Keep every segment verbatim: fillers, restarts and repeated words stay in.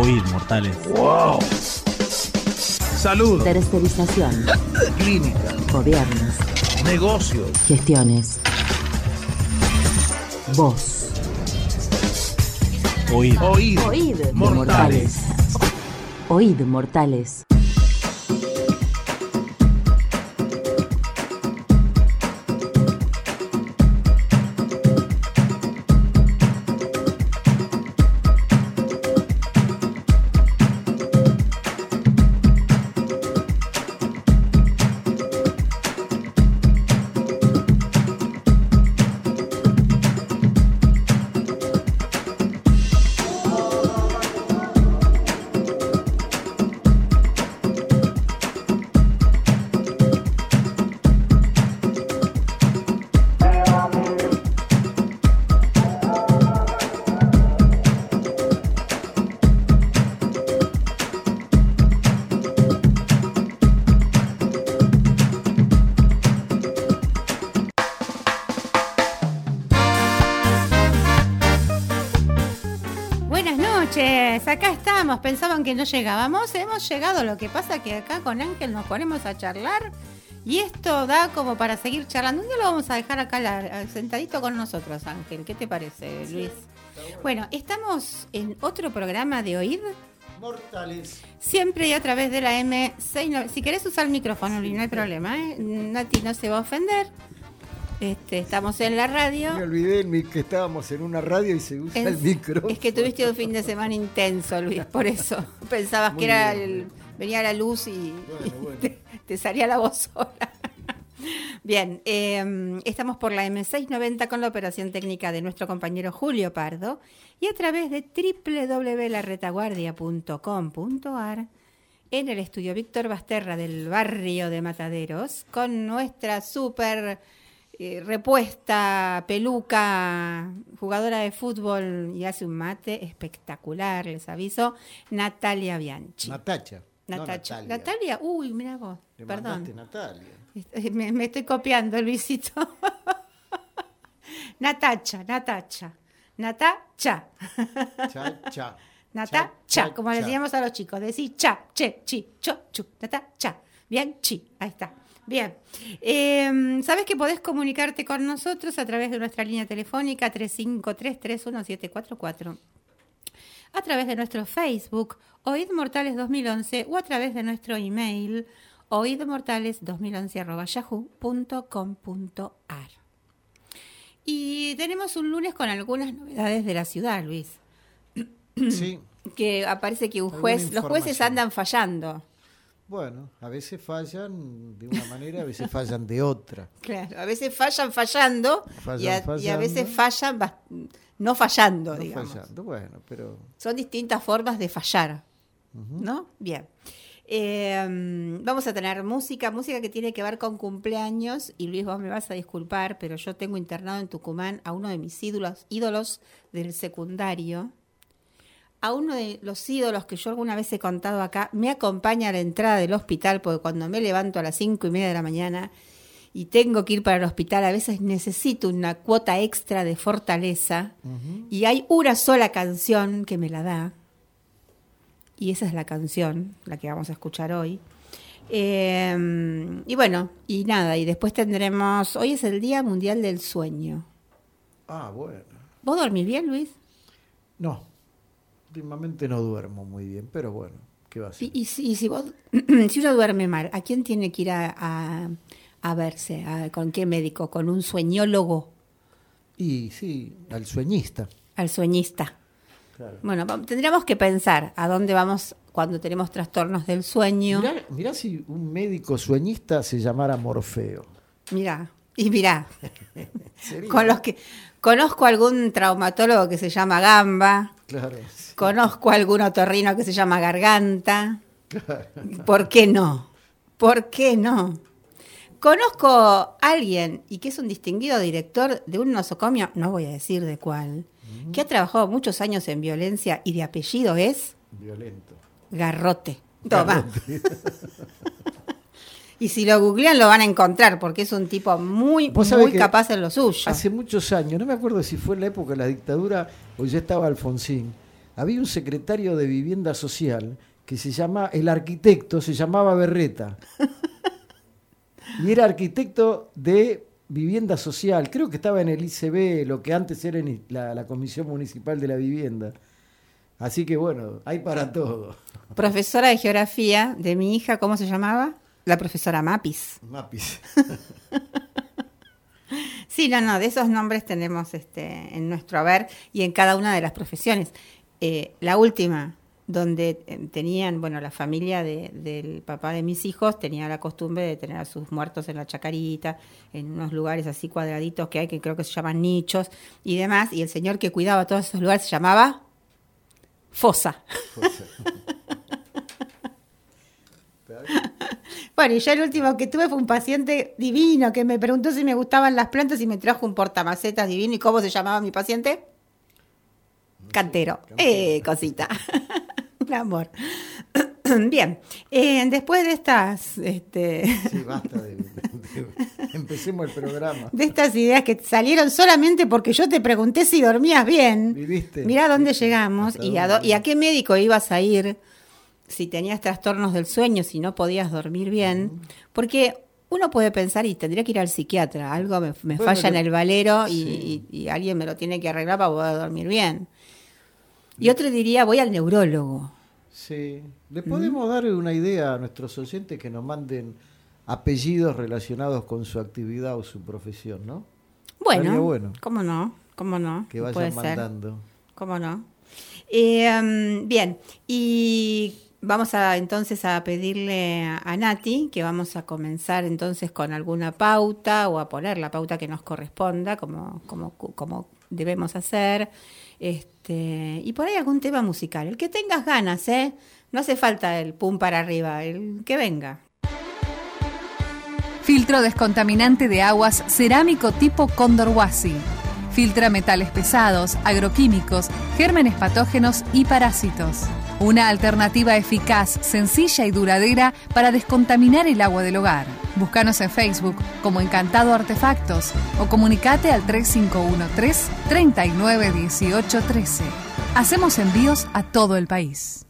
Oíd, mortales. ¡Wow! Salud. Tercerización. Clínica. Gobiernos. Negocios. Gestiones. Voz. Oíd. Oíd. Oíd. Mortales. Oíd, mortales. Acá estamos, pensaban que no llegábamos, hemos llegado, lo que pasa que acá con Ángel nos ponemos a charlar y esto da como para seguir charlando. Un día lo vamos a dejar acá la, sentadito con nosotros, Ángel, ¿qué te parece, Luis? Bueno, estamos en otro programa de Oíd Mortales. Siempre y a través de la eme seis noventa. Si querés usar el micrófono, Luis, no hay problema, ¿eh? Nati no se va a ofender. Este, estamos en la radio. Me olvidé que estábamos en una radio y se usa es, el micrófono. Es que tuviste un fin de semana intenso, Luis, por eso. Pensabas Muy que era bien, el, venía la luz y, bueno, y bueno. Te, te salía la voz sola. Bien, eh, estamos por la eme seiscientos noventa con la operación técnica de nuestro compañero Julio Pardo y a través de doble u doble u doble u punto la retaguardia punto com punto a r en el estudio Víctor Basterra del barrio de Mataderos con nuestra súper eh, repuesta, peluca, jugadora de fútbol y hace un mate espectacular, les aviso, Natalia Bianchi. Natacha. Natacha. No, Natalia. Natalia. Uy, mira vos, Le perdón. Natalia. Me, me estoy copiando, Luisito. Natacha, Natacha. Natacha. Cha, cha. Natacha, Cha, como cha. le decíamos a los chicos. Decir cha, che, chi, cho, chu. Natacha. Bien, chi. Ahí está. Bien. Eh, ¿Sabes que podés comunicarte con nosotros a través de nuestra línea telefónica tres cinco tres, tres uno siete cuatro cuatro? A través de nuestro Facebook, Oíd Mortales dos mil once, o a través de nuestro email, oidmortales dos mil once arroba yahoo punto com punto a r. Y tenemos un lunes con algunas novedades de la ciudad, Luis. Sí. Que aparece que un Alguna juez, los jueces información. andan fallando. Bueno, a veces fallan de una manera, a veces fallan de otra. Claro, a veces fallan fallando, Fallan y, a, y a fallando. veces fallan bas- no fallando, No digamos. fallando, bueno, pero Son distintas formas de fallar, ¿no? Bien. Eh, vamos a tener música, música que tiene que ver con cumpleaños. Y Luis, vos me vas a disculpar, pero yo tengo internado en Tucumán a uno de mis ídolos, ídolos del secundario. A uno de los ídolos que yo alguna vez he contado acá, me acompaña a la entrada del hospital, porque cuando me levanto a las cinco y media de la mañana y tengo que ir para el hospital, a veces necesito una cuota extra de fortaleza. Uh-huh. Y hay una sola canción que me la da. Y esa es la canción, la que vamos a escuchar hoy. Eh, y bueno, y nada, y después tendremos... Hoy es el Día Mundial del Sueño. Ah, bueno. ¿Vos dormís bien, Luis? No, últimamente no duermo muy bien, pero bueno, ¿qué va a ser? Y, y, si, y si, vos, si uno duerme mal, ¿a quién tiene que ir a, a, a verse? ¿A, ¿Con qué médico? ¿Con un sueñólogo? Y sí, al sueñista. Al sueñista. Claro. Bueno, tendríamos que pensar a dónde vamos cuando tenemos trastornos del sueño. Mirá, mirá si un médico sueñista se llamara Morfeo. Mirá, y mirá, con los que conozco algún traumatólogo que se llama Gamba, Claro. Sí. conozco algún otorrino que se llama Garganta. Claro. ¿Por qué no? ¿Por qué no? Conozco a alguien, y que es un distinguido director de un nosocomio, no voy a decir de cuál, uh-huh. que ha trabajado muchos años en violencia y de apellido es... Violento. Garrote. Toma. Garrote. Y si lo googlean lo van a encontrar, porque es un tipo muy, muy capaz en lo suyo. Hace muchos años, no me acuerdo si fue en la época de la dictadura o ya estaba Alfonsín, había un secretario de Vivienda Social que se llama, el arquitecto se llamaba Berreta. Y era arquitecto de Vivienda Social. Creo que estaba en el I C B, lo que antes era en la, la Comisión Municipal de la Vivienda. Así que bueno, hay para todo. Profesora de geografía de mi hija, ¿cómo se llamaba? La profesora Mapis. Mapis. Sí, no, no, de esos nombres tenemos este, en nuestro haber y en cada una de las profesiones. Eh, la última, donde eh, tenían, bueno, la familia de, del papá de mis hijos tenía la costumbre de tener a sus muertos en la chacarita, en unos lugares así cuadraditos que hay, que creo que se llaman nichos y demás, y el señor que cuidaba todos esos lugares se llamaba Fosa. Fosa. Bueno, y yo el último que tuve fue un paciente divino que me preguntó si me gustaban las plantas y me trajo un portamacetas divino. ¿Y cómo se llamaba mi paciente? Cantero. Cantero. Eh, cosita. Un amor. Bien, eh, después de estas... Este, sí, basta de, de, de, empecemos el programa. De estas ideas que salieron solamente porque yo te pregunté si dormías bien. ¿Viviste? Mirá dónde ¿Viste? llegamos y a, do, y a qué médico ibas a ir si tenías trastornos del sueño, si no podías dormir bien. Uh-huh. Porque uno puede pensar, y tendría que ir al psiquiatra, algo me, me bueno, falla en el valero y, sí. y, y alguien me lo tiene que arreglar para poder dormir bien. Y otro diría, voy al neurólogo. Sí, le podemos ¿Mm? dar una idea a nuestros oyentes que nos manden apellidos relacionados con su actividad o su profesión, ¿no? Bueno, bueno. ¿Cómo no? ¿Cómo no? Que vayan puede mandando. Ser. ¿Cómo no? Eh, um, bien, y vamos a entonces a pedirle a, a Nati que vamos a comenzar entonces con alguna pauta o a poner la pauta que nos corresponda, como, como, como debemos hacer. Este, y por ahí algún tema musical, el que tengas ganas, ¿eh? No hace falta el pum para arriba, el que venga. Filtro descontaminante de aguas cerámico tipo Cóndor Huasi. Filtra metales pesados, agroquímicos, gérmenes patógenos y parásitos. Una alternativa eficaz, sencilla y duradera para descontaminar el agua del hogar. Búscanos en Facebook como Encantado Artefactos o comunicate al tres cinco uno tres, tres nueve uno ocho uno tres. Hacemos envíos a todo el país.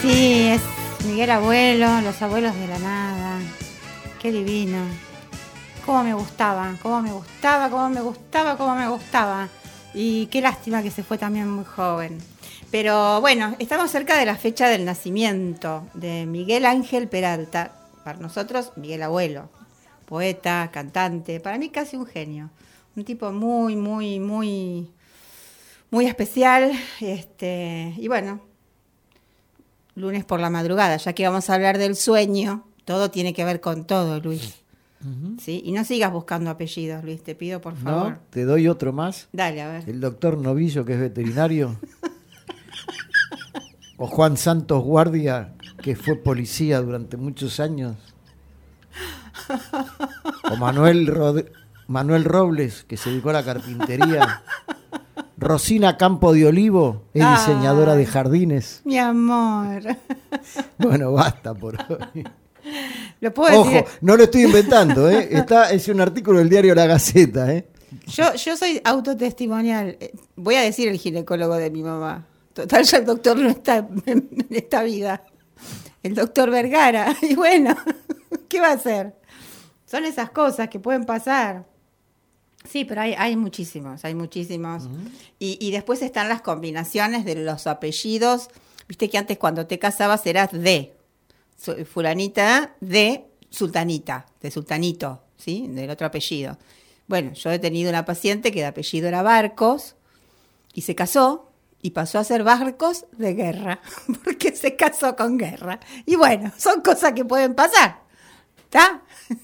Sí, es Miguel Abuelo, Los Abuelos de la Nada. Qué divino. Cómo me gustaba, cómo me gustaba, cómo me gustaba, cómo me gustaba. Y qué lástima que se fue también muy joven. Pero bueno, estamos cerca de la fecha del nacimiento de Miguel Ángel Peralta. Para nosotros, Miguel Abuelo. Poeta, cantante, para mí casi un genio. Un tipo muy, muy, muy, muy especial. Este, y bueno, lunes por la madrugada, ya que vamos a hablar del sueño, todo tiene que ver con todo, Luis. Uh-huh. ¿Sí? Y no sigas buscando apellidos, Luis, te pido por favor. No, te doy otro más. Dale, a ver. El doctor Novillo, que es veterinario. O Juan Santos Guardia, que fue policía durante muchos años. O Manuel, Rod- Manuel Robles, que se dedicó a la carpintería. Rosina Campo de Olivo, es ah, diseñadora de jardines. Mi amor. Bueno, basta por hoy. ¿Lo puedo Ojo, decir? No lo estoy inventando, ¿eh? Está, es un artículo del diario La Gaceta, ¿eh? Yo, yo soy autotestimonial. Voy a decir el ginecólogo de mi mamá. Total, ya el doctor no está en esta vida. El doctor Vergara. Y bueno, ¿qué va a hacer? Son esas cosas que pueden pasar. Sí, pero hay, hay muchísimos, hay muchísimos. Uh-huh. Y, y después están las combinaciones de los apellidos. Viste que antes cuando te casabas eras de fulanita de sultanita, de sultanito, ¿sí? Del otro apellido. Bueno, yo he tenido una paciente que de apellido era Barcos y se casó y pasó a ser Barcos de Guerra, porque se casó con Guerra. Y bueno, son cosas que pueden pasar. ¿Está?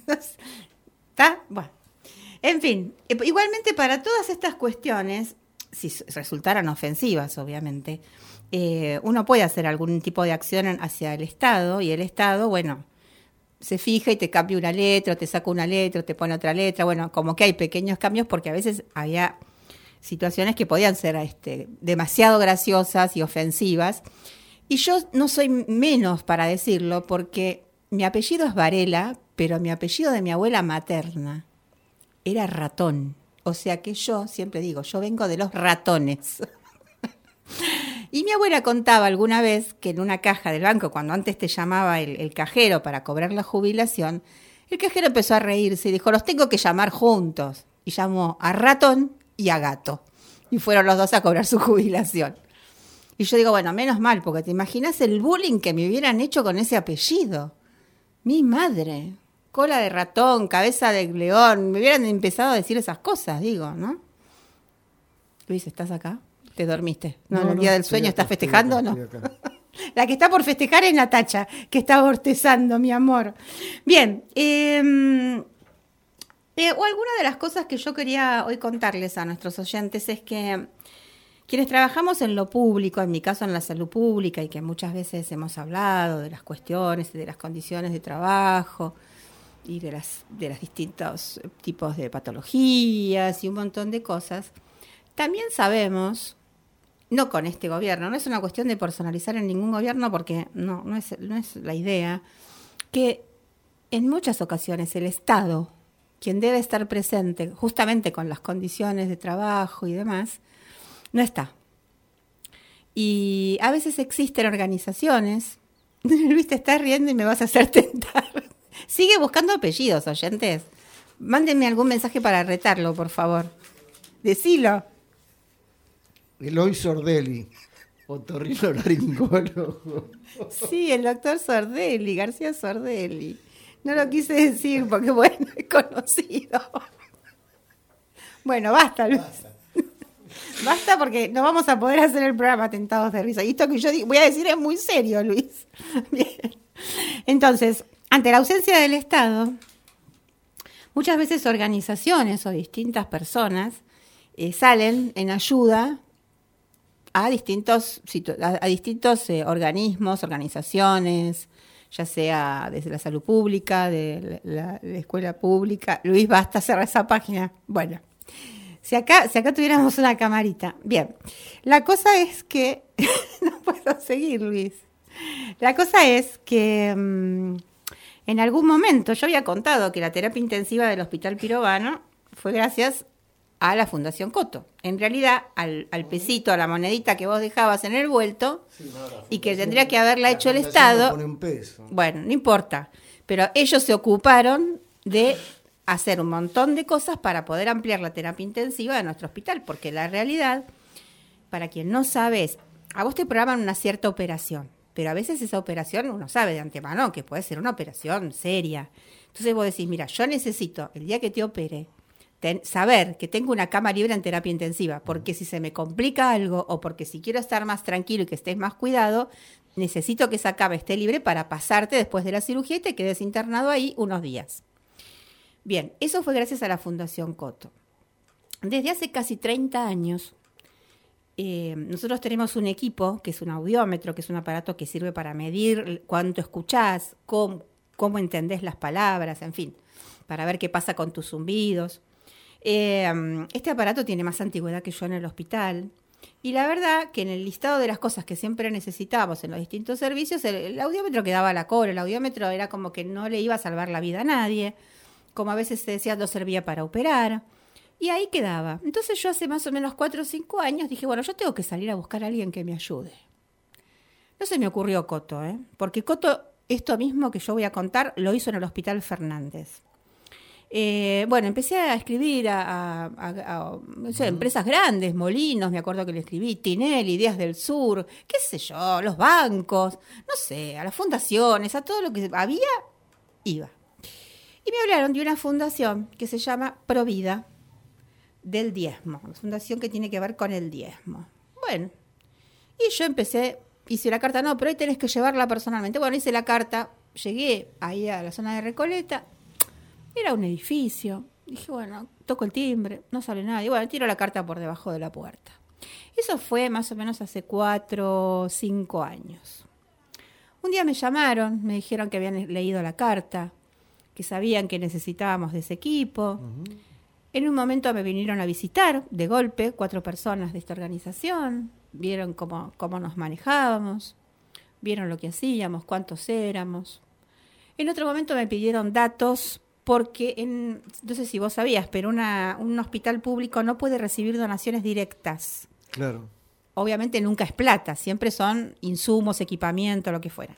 ¿Está? Bueno. En fin, igualmente para todas estas cuestiones, si resultaran ofensivas, obviamente, eh, uno puede hacer algún tipo de acción hacia el Estado y el Estado, bueno, se fija y te cambia una letra, te saca una letra, te pone otra letra, bueno, como que hay pequeños cambios porque a veces había situaciones que podían ser este, demasiado graciosas y ofensivas. Y yo no soy menos para decirlo porque mi apellido es Varela, pero mi apellido de mi abuela materna era Ratón. O sea que yo, siempre digo, yo vengo de los ratones. Y mi abuela contaba alguna vez que en una caja del banco, cuando antes te llamaba el, el cajero para cobrar la jubilación, el cajero empezó a reírse y dijo, los tengo que llamar juntos. Y llamó a Ratón y a Gato. Y fueron los dos a cobrar su jubilación. Y yo digo, bueno, menos mal, porque te imaginas el bullying que me hubieran hecho con ese apellido. Mi madre. Cola de ratón, cabeza de león, me hubieran empezado a decir esas cosas, digo, ¿no? Luis, ¿estás acá? ¿Te dormiste? ¿No, no en el día no, del sueño estás festejando? Acá, no. La que está por festejar es Natacha, que está bostezando, mi amor. Bien, eh, eh, o alguna de las cosas que yo quería hoy contarles a nuestros oyentes es que quienes trabajamos en lo público, en mi caso en la salud pública, y que muchas veces hemos hablado de las cuestiones y de las condiciones de trabajo, y de las de los distintos tipos de patologías y un montón de cosas, también sabemos, no con este gobierno, no es una cuestión de personalizar en ningún gobierno porque no, no es, no es la idea, que en muchas ocasiones el Estado, quien debe estar presente justamente con las condiciones de trabajo y demás, no está. Y a veces existen organizaciones, Luis, te estás riendo y me vas a hacer tentar. Sigue buscando apellidos, oyentes. Mándenme algún mensaje para retarlo, por favor. Decilo. Eloy Sordelli, otorrinolaringólogo. Sí, el doctor Sordelli, García Sordelli. No lo quise decir porque, bueno, es conocido. Bueno, basta, Luis. Basta. Basta porque no vamos a poder hacer el programa Tentados de Risa. Y esto que yo voy a decir es muy serio, Luis. Bien. Entonces, ante la ausencia del Estado, muchas veces organizaciones o distintas personas eh, salen en ayuda a distintos, a, a distintos eh, organismos, organizaciones, ya sea desde la salud pública, de la, la escuela pública. Luis, basta, cerrar esa página. Bueno, si acá, si acá tuviéramos una camarita. Bien, la cosa es que... no puedo seguir, Luis. La cosa es que... Mmm, en algún momento, yo había contado que la terapia intensiva del Hospital Pirovano fue gracias a la Fundación Coto. En realidad, al, al pesito, a la monedita que vos dejabas en el vuelto, sí, no, y que tendría que haberla hecho el Estado. Pone un peso. Bueno, no importa. Pero ellos se ocuparon de hacer un montón de cosas para poder ampliar la terapia intensiva de nuestro hospital, porque la realidad, para quien no sabe, es, a vos te programan una cierta operación, pero a veces esa operación uno sabe de antemano que puede ser una operación seria. Entonces vos decís, mira, yo necesito, el día que te opere, ten, saber que tengo una cama libre en terapia intensiva, porque si se me complica algo o porque si quiero estar más tranquilo y que estés más cuidado, necesito que esa cama esté libre para pasarte después de la cirugía y te quedes internado ahí unos días. Bien, eso fue gracias a la Fundación Coto. Desde hace casi treinta años, eh, nosotros tenemos un equipo que es un audiómetro, que es un aparato que sirve para medir cuánto escuchás, cómo, cómo entendés las palabras, en fin, para ver qué pasa con tus zumbidos. Eh, este aparato tiene más antigüedad que yo en el hospital. Y la verdad que en el listado de las cosas que siempre necesitábamos en los distintos servicios, el, el audiómetro quedaba a la cola. El audiómetro era como que no le iba a salvar la vida a nadie. Como a veces se decía, no servía para operar. Y ahí quedaba. Entonces yo hace más o menos cuatro o cinco años dije, bueno, yo tengo que salir a buscar a alguien que me ayude. No se me ocurrió Coto, ¿eh? Porque Coto, esto mismo que yo voy a contar, lo hizo en el Hospital Fernández. Eh, bueno, empecé a escribir a, a, a, a no sé, empresas grandes, Molinos, me acuerdo que le escribí, Tinelli, Días del Sur, qué sé yo, los bancos, no sé, a las fundaciones, a todo lo que había, iba. Y me hablaron de una fundación que se llama Provida, del diezmo, una fundación que tiene que ver con el diezmo. Bueno, y yo empecé, hice la carta, no, pero ahí tenés que llevarla personalmente. Bueno, hice la carta, llegué ahí a la zona de Recoleta, era un edificio, dije, bueno, toco el timbre, no sale nadie, bueno, tiro la carta por debajo de la puerta. Eso fue más o menos hace cuatro o cinco años. Un día me llamaron, me dijeron que habían leído la carta, que sabían que necesitábamos de ese equipo. Uh-huh. En un momento me vinieron a visitar, de golpe, cuatro personas de esta organización, vieron cómo, cómo nos manejábamos, vieron lo que hacíamos, cuántos éramos. En otro momento me pidieron datos, porque, en, no sé si vos sabías, pero una, un hospital público no puede recibir donaciones directas. Claro. Obviamente nunca es plata, siempre son insumos, equipamiento, lo que fuera.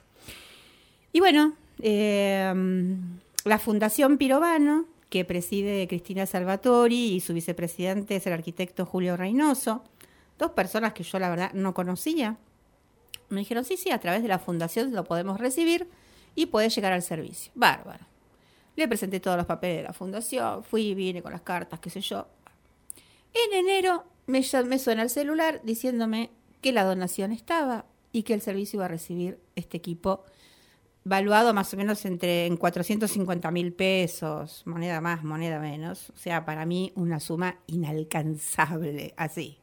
Y bueno, eh, la Fundación Pirovano, que preside Cristina Salvatori y su vicepresidente es el arquitecto Julio Reynoso, dos personas que yo la verdad no conocía, me dijeron, sí, sí, a través de la fundación lo podemos recibir y puede llegar al servicio. Bárbaro. Le presenté todos los papeles de la fundación, fui y vine con las cartas, qué sé yo. En enero me, me suena el celular diciéndome que la donación estaba y que el servicio iba a recibir este equipo valuado más o menos entre en cuatrocientos cincuenta mil pesos, moneda más, moneda menos. O sea, para mí una suma inalcanzable, así.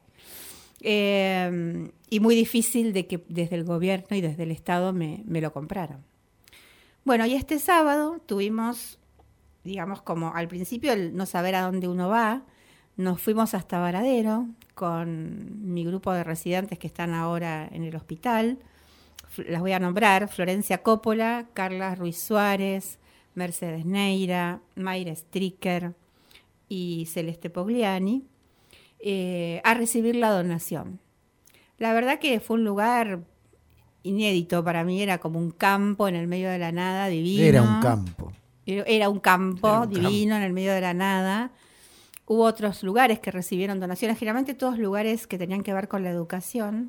Eh, y muy difícil de que desde el gobierno y desde el Estado me, me lo compraran. Bueno, y este sábado tuvimos, digamos, como al principio el no saber a dónde uno va, nos fuimos hasta Varadero con mi grupo de residentes que están ahora en el hospital. Las voy a nombrar: Florencia Coppola, Carla Ruiz Suárez, Mercedes Neira, Mayra Stricker y Celeste Pogliani, eh, a recibir la donación. La verdad que fue un lugar inédito para mí, era como un campo en el medio de la nada, divino. Era un campo. Era un campo Era un divino campo. En el medio de la nada. Hubo otros lugares que recibieron donaciones, generalmente todos lugares que tenían que ver con la educación.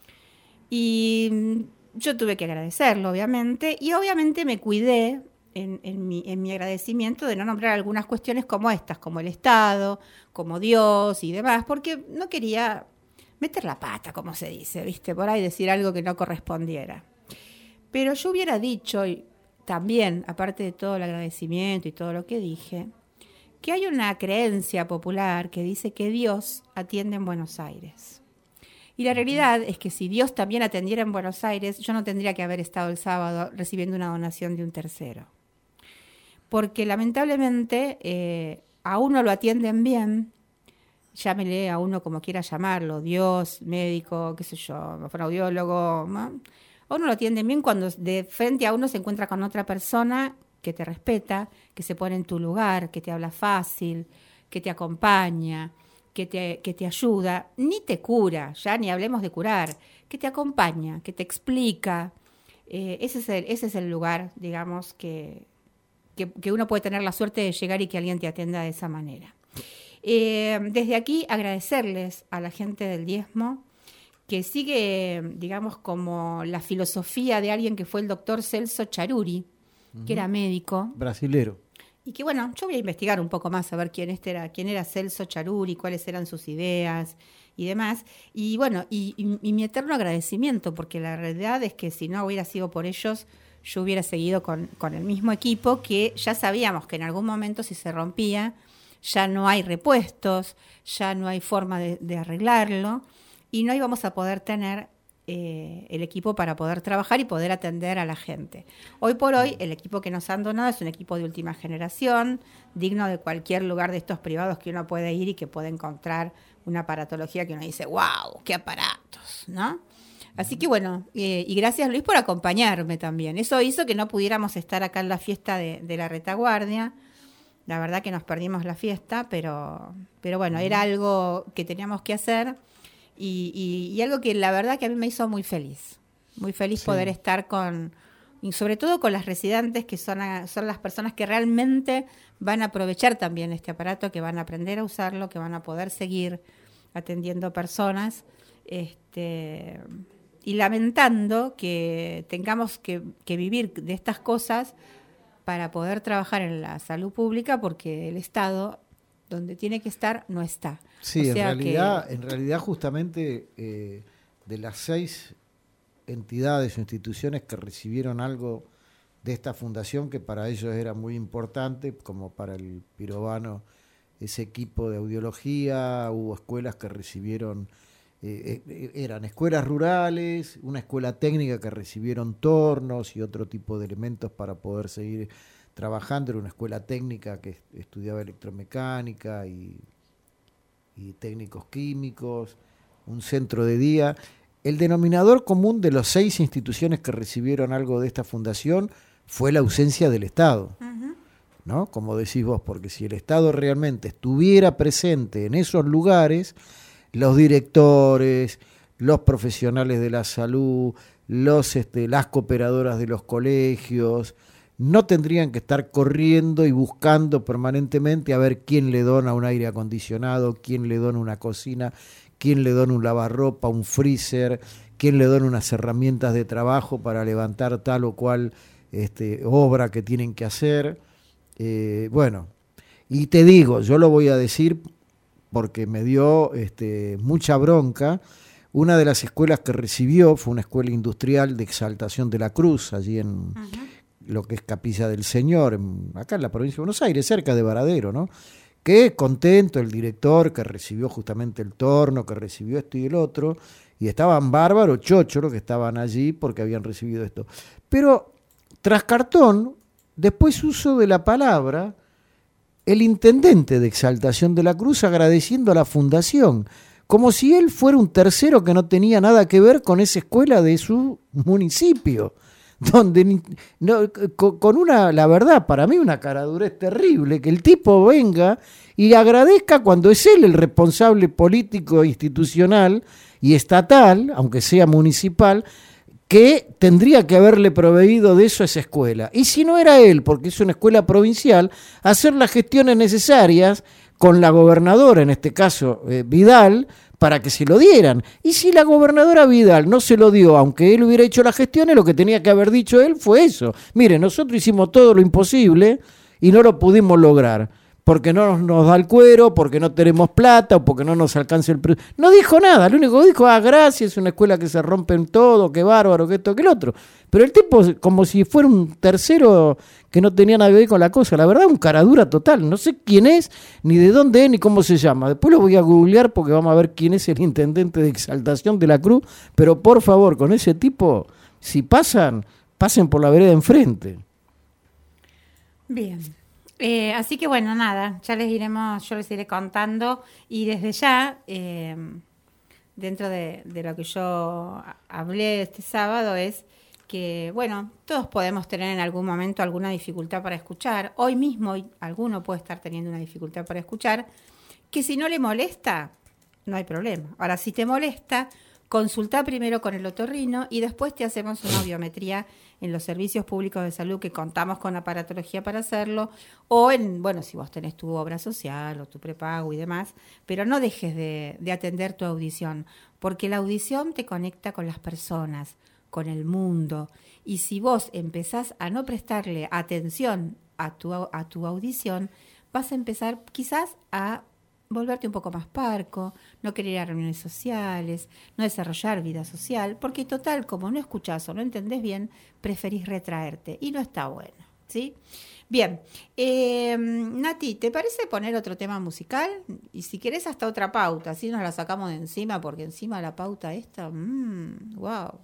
Y yo tuve que agradecerlo, obviamente, y obviamente me cuidé en, en, mi, en mi agradecimiento de no nombrar algunas cuestiones como estas, como el Estado, como Dios y demás, porque no quería meter la pata, como se dice, ¿viste? Por ahí decir algo que no correspondiera. Pero yo hubiera dicho, y también, aparte de todo el agradecimiento y todo lo que dije, que hay una creencia popular que dice que Dios atiende en Buenos Aires. Y la realidad es que si Dios también atendiera en Buenos Aires, yo no tendría que haber estado el sábado recibiendo una donación de un tercero. Porque lamentablemente eh, a uno lo atienden bien, llámele a uno como quiera llamarlo, Dios, médico, qué sé yo, audiólogo, ¿no? A uno lo atienden bien cuando de frente a uno se encuentra con otra persona que te respeta, que se pone en tu lugar, que te habla fácil, que te acompaña, que te, que te ayuda, ni te cura, ya ni hablemos de curar, que te acompaña, que te explica. Eh, ese, es el, ese es el lugar, digamos, que, que, que uno puede tener la suerte de llegar y que alguien te atienda de esa manera. Eh, desde aquí agradecerles a la gente del diezmo, que sigue, digamos, como la filosofía de alguien que fue el doctor Celso Charuri, uh-huh. que era médico. Brasilero. Y que bueno, yo voy a investigar un poco más a ver quién, este era, quién era Celso Charuri, cuáles eran sus ideas y demás. Y bueno, y, y, y mi eterno agradecimiento, porque la realidad es que si no hubiera sido por ellos, yo hubiera seguido con, con el mismo equipo, que ya sabíamos que en algún momento si se rompía, ya no hay repuestos, ya no hay forma de, de arreglarlo, y no íbamos a poder tener Eh, el equipo para poder trabajar y poder atender a la gente. Hoy por hoy, el equipo que nos han donado es un equipo de última generación, digno de cualquier lugar de estos privados que uno puede ir y que puede encontrar una aparatología que uno dice, wow, qué aparatos, ¿no? Así que bueno, eh, y gracias Luis por acompañarme también. Eso hizo que no pudiéramos estar acá en la fiesta de, de la retaguardia. La verdad que nos perdimos la fiesta, pero, pero bueno, era algo que teníamos que hacer. Y, y, y algo que la verdad que a mí me hizo muy feliz, muy feliz sí. poder estar con, y sobre todo con las residentes que son, a, son las personas que realmente van a aprovechar también este aparato, que van a aprender a usarlo, que van a poder seguir atendiendo personas, este, y lamentando que tengamos que, que vivir de estas cosas para poder trabajar en la salud pública, porque el Estado, donde tiene que estar, no está. Sí, o sea en realidad, que... en realidad justamente eh, de las seis entidades o instituciones que recibieron algo de esta fundación, que para ellos era muy importante, como para el pirobano ese equipo de audiología, hubo escuelas que recibieron, eh, eh, eran escuelas rurales, una escuela técnica que recibieron tornos y otro tipo de elementos para poder seguir trabajando, era una escuela técnica que estudiaba electromecánica y, y técnicos químicos, un centro de día. El denominador común de las seis instituciones que recibieron algo de esta fundación fue la ausencia del Estado, uh-huh. ¿no? Como decís vos, porque si el Estado realmente estuviera presente en esos lugares, los directores, los profesionales de la salud, los, este, las cooperadoras de los colegios, no tendrían que estar corriendo y buscando permanentemente a ver quién le dona un aire acondicionado, quién le dona una cocina, quién le dona un lavarropa, un freezer, quién le dona unas herramientas de trabajo para levantar tal o cual este, obra que tienen que hacer. Eh, bueno, y te digo, yo lo voy a decir porque me dio este, mucha bronca. Una de las escuelas que recibió fue una escuela industrial de Exaltación de la Cruz, allí en... Uh-huh. lo que es Capilla del Señor, en, acá en la provincia de Buenos Aires, cerca de Varadero, ¿no? Que contento el director que recibió justamente el torno, que recibió esto y el otro, y estaban bárbaros, chochos que estaban allí porque habían recibido esto. Pero tras cartón, después uso de la palabra, el intendente de Exaltación de la Cruz agradeciendo a la fundación, como si él fuera un tercero que no tenía nada que ver con esa escuela de su municipio. Donde no, con una, la verdad, para mí una caradurez terrible, que el tipo venga y agradezca cuando es él el responsable político, institucional y estatal, aunque sea municipal, que tendría que haberle proveído de eso a esa escuela. Y si no era él, porque es una escuela provincial, hacer las gestiones necesarias con la gobernadora, en este caso eh, Vidal, para que se lo dieran. Y si la gobernadora Vidal no se lo dio, aunque él hubiera hecho las gestiones, lo que tenía que haber dicho él fue eso. Mire, nosotros hicimos todo lo imposible y no lo pudimos lograr, porque no nos, nos da el cuero, porque no tenemos plata o porque no nos alcanza el precio. No dijo nada, lo único que dijo, ah, gracias, es una escuela que se rompe en todo, qué bárbaro, que esto, que el otro. Pero el tipo, como si fuera un tercero que no tenía nada que ver con la cosa, la verdad, un caradura total. No sé quién es, ni de dónde es, ni cómo se llama. Después lo voy a googlear porque vamos a ver quién es el intendente de Exaltación de la Cruz. Pero por favor, con ese tipo, si pasan, pasen por la vereda enfrente. Bien. Eh, así que bueno, nada, ya les iremos, yo les iré contando y desde ya, eh, dentro de, de lo que yo hablé este sábado es que, bueno, todos podemos tener en algún momento alguna dificultad para escuchar. Hoy mismo alguno puede estar teniendo una dificultad para escuchar, que si no le molesta, no hay problema. Ahora, si te molesta, consultá primero con el otorrino y después te hacemos una audiometría en los servicios públicos de salud que contamos con aparatología para hacerlo, o en, bueno, si vos tenés tu obra social o tu prepago y demás, pero no dejes de, de atender tu audición, porque la audición te conecta con las personas, con el mundo, y si vos empezás a no prestarle atención a tu, a tu audición, vas a empezar quizás a volverte un poco más parco, no querer ir a reuniones sociales, no desarrollar vida social, porque total, como no escuchás o no entendés bien, preferís retraerte y no está bueno, ¿sí? Bien, eh, Nati, ¿te parece poner otro tema musical? Y si querés hasta otra pauta, así nos la sacamos de encima, porque encima la pauta esta, mmm, wow.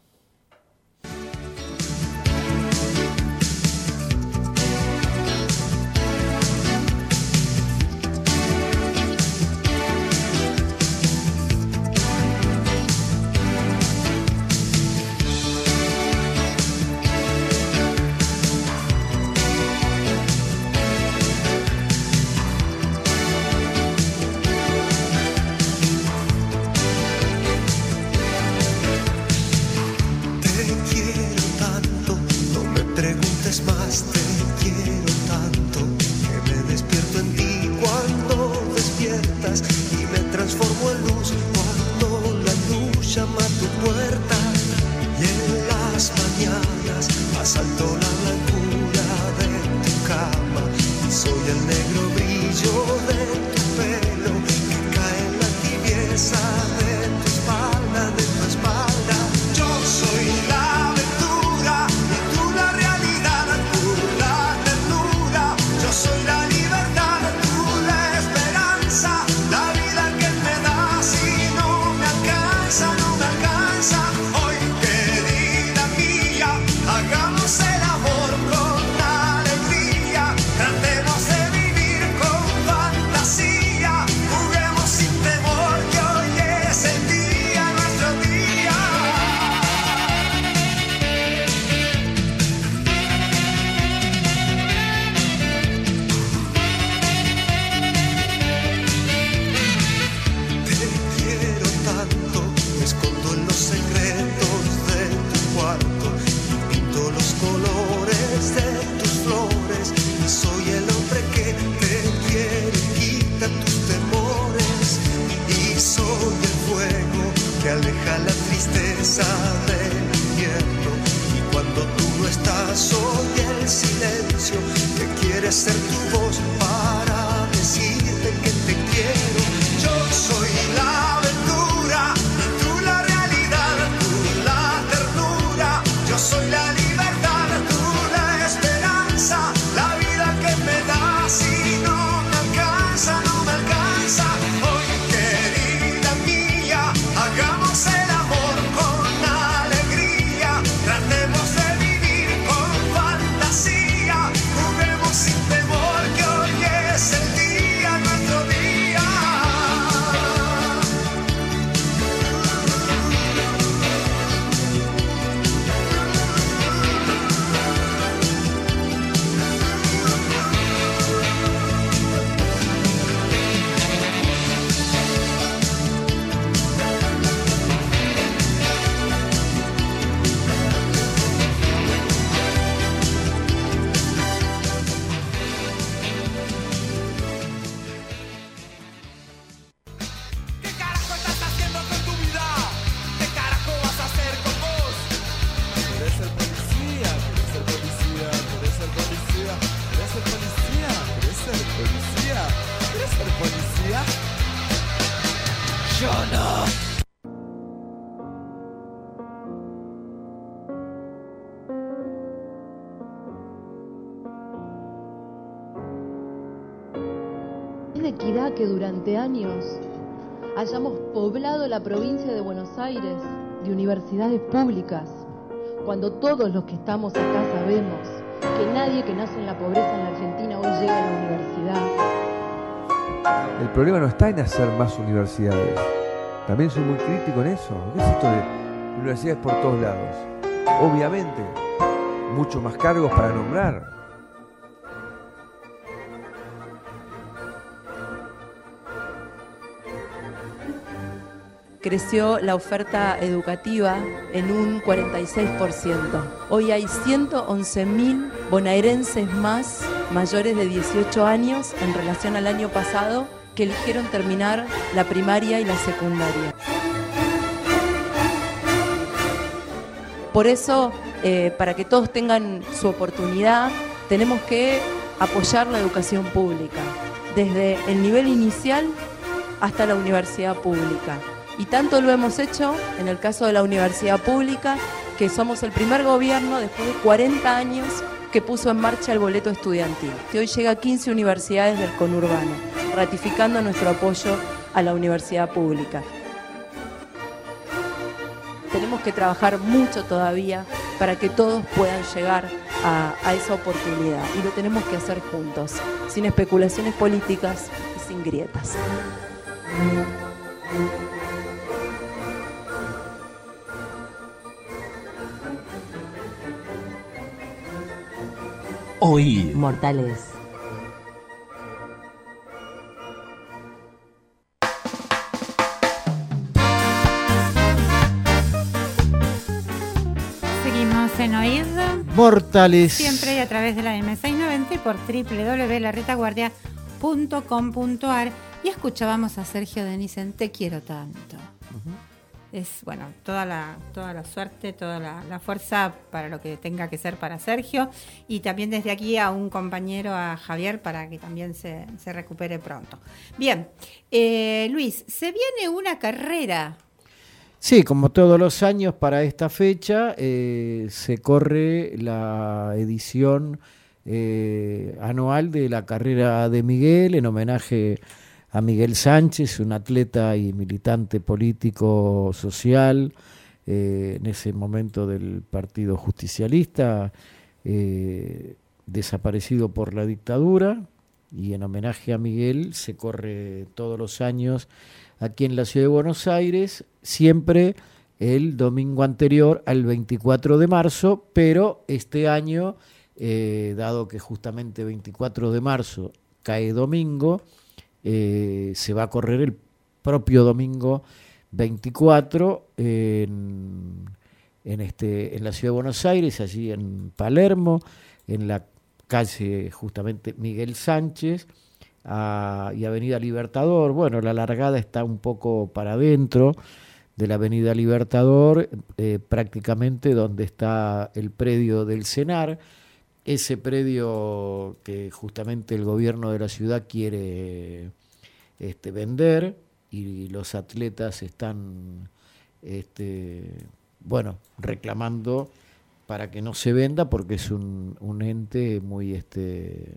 Más te quiero tanto que me despierto en ti cuando despiertas y me transformo en luz cuando la luz llama a tu puerta y en las mañanas asalto la blancura de tu cama y soy el negro brillo de tu pelo que cae en la tibieza de tu espalda, de tu espalda. Yo soy la soy la libertad, tú la esperanza, la vida que me das y no me alcanza, no me alcanza. Hoy, querida mía, hagamos el amor con alegría, tratemos de vivir con fantasía, juguemos sin temor que hoy es el día, nuestro día. Colores de tus flores y soy el hombre que te quiere y quita tus temores y soy el fuego que aleja la tristeza del invierno y cuando tú no estás soy el silencio que quiere ser tu voz para decirte que te quiero. Yo soy la aventura y tú la realidad, tú la ternura, yo soy la la vida que me das y no me alcanza, no me alcanza. Hoy, querida mía, hagamos el amor con alegría, tratemos de vivir con fantasía, juguemos sin temor que hoy es el día, nuestro día. Inequidad que durante años hayamos poblado la provincia de Buenos Aires de universidades públicas, cuando todos los que estamos acá sabemos que nadie que nace en la pobreza en la Argentina hoy llega a la universidad. El problema no está en hacer más universidades. También soy muy crítico en eso. ¿Qué es esto de universidades por todos lados? Obviamente, muchos más cargos para nombrar. creció la oferta educativa en un cuarenta y seis por ciento. Hoy hay ciento once mil bonaerenses más mayores de dieciocho años en relación al año pasado que eligieron terminar la primaria y la secundaria. Por eso, eh, para que todos tengan su oportunidad, tenemos que apoyar la educación pública, desde el nivel inicial hasta la universidad pública. Y tanto lo hemos hecho en el caso de la universidad pública, que somos el primer gobierno después de cuarenta años que puso en marcha el boleto estudiantil, que hoy llega a quince universidades del conurbano, ratificando nuestro apoyo a la universidad pública. Tenemos que trabajar mucho todavía para que todos puedan llegar a, a esa oportunidad, y lo tenemos que hacer juntos, sin especulaciones políticas y sin grietas. Oír. Mortales. Seguimos en Oír. Mortales. Siempre y a través de la M seiscientos noventa y por doble u doble u doble u punto la retaguardia punto com punto a r. Y escuchábamos a Sergio Denis en Te quiero tanto. Uh-huh. Es, bueno, toda la, toda la suerte, toda la, la fuerza para lo que tenga que ser para Sergio. Y también desde aquí a un compañero, a Javier, para que también se, se recupere pronto. Bien, eh, Luis, se viene una carrera. Sí, como todos los años para esta fecha eh, se corre la edición eh, anual de la carrera de Miguel, en homenaje a Miguel Sánchez, un atleta y militante político social, eh, en ese momento del Partido Justicialista, eh, desaparecido por la dictadura, y en homenaje a Miguel se corre todos los años aquí en la ciudad de Buenos Aires, siempre el domingo anterior al veinticuatro de marzo, pero este año, eh, dado que justamente veinticuatro de marzo cae domingo, eh, se va a correr el propio domingo veinticuatro en, en, este, en la ciudad de Buenos Aires, allí en Palermo, en la calle justamente Miguel Sánchez, A, y Avenida Libertador. Bueno, la largada está un poco para adentro de la Avenida Libertador, eh, prácticamente donde está el predio del CENAR, ese predio que justamente el gobierno de la ciudad quiere este, vender, y los atletas están este, bueno, reclamando para que no se venda, porque es un, un ente muy este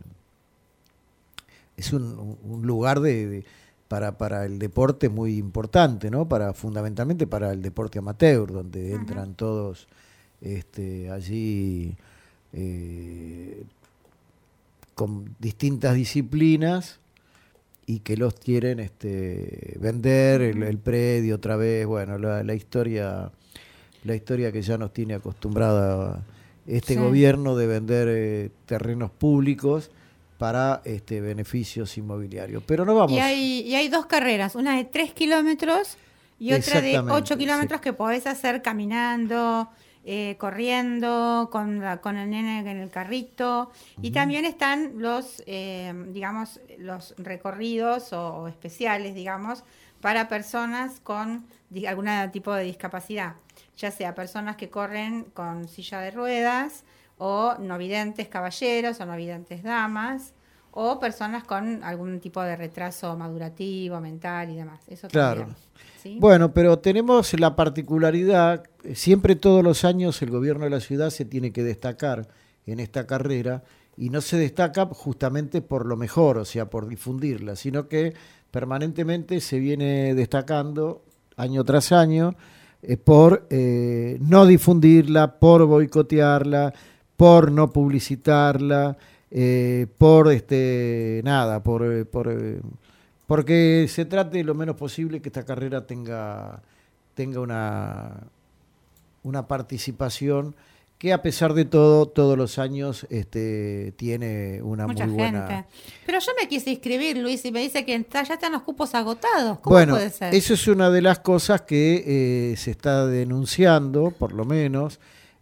es un, un lugar de, de para, para el deporte muy importante, ¿no? Para fundamentalmente para el deporte amateur, donde Ajá. entran todos este, allí eh, con distintas disciplinas, y que los quieren este, vender el, el predio otra vez. Bueno, la, la historia la historia que ya nos tiene acostumbrada este sí. gobierno de vender eh, terrenos públicos para este beneficios inmobiliarios. Pero no vamos. Y hay, y hay dos carreras, una de tres kilómetros y otra de ocho kilómetros sí. que podés hacer caminando, eh, corriendo, con, la, con el nene en el carrito. Uh-huh. Y también están los, eh, digamos, los recorridos o, o especiales, digamos, para personas con di, algún tipo de discapacidad, ya sea personas que corren con silla de ruedas, o no videntes caballeros, o no videntes damas, o personas con algún tipo de retraso madurativo, mental y demás. Eso claro. también, ¿sí? Bueno, pero tenemos la particularidad, siempre todos los años el gobierno de la ciudad se tiene que destacar en esta carrera, y no se destaca justamente por lo mejor, o sea, por difundirla, sino que permanentemente se viene destacando año tras año eh, por eh, no difundirla, por boicotearla, por no publicitarla, eh, por este nada, por, por eh, porque se trate lo menos posible que esta carrera tenga, tenga una, una participación que a pesar de todo, todos los años este, tiene una Mucha muy buena... gente. Pero yo me quise inscribir, Luis, y me dice que está- ya están los cupos agotados. ¿Cómo Bueno, puede ser? eso es una de las cosas que eh, se está denunciando, por lo menos.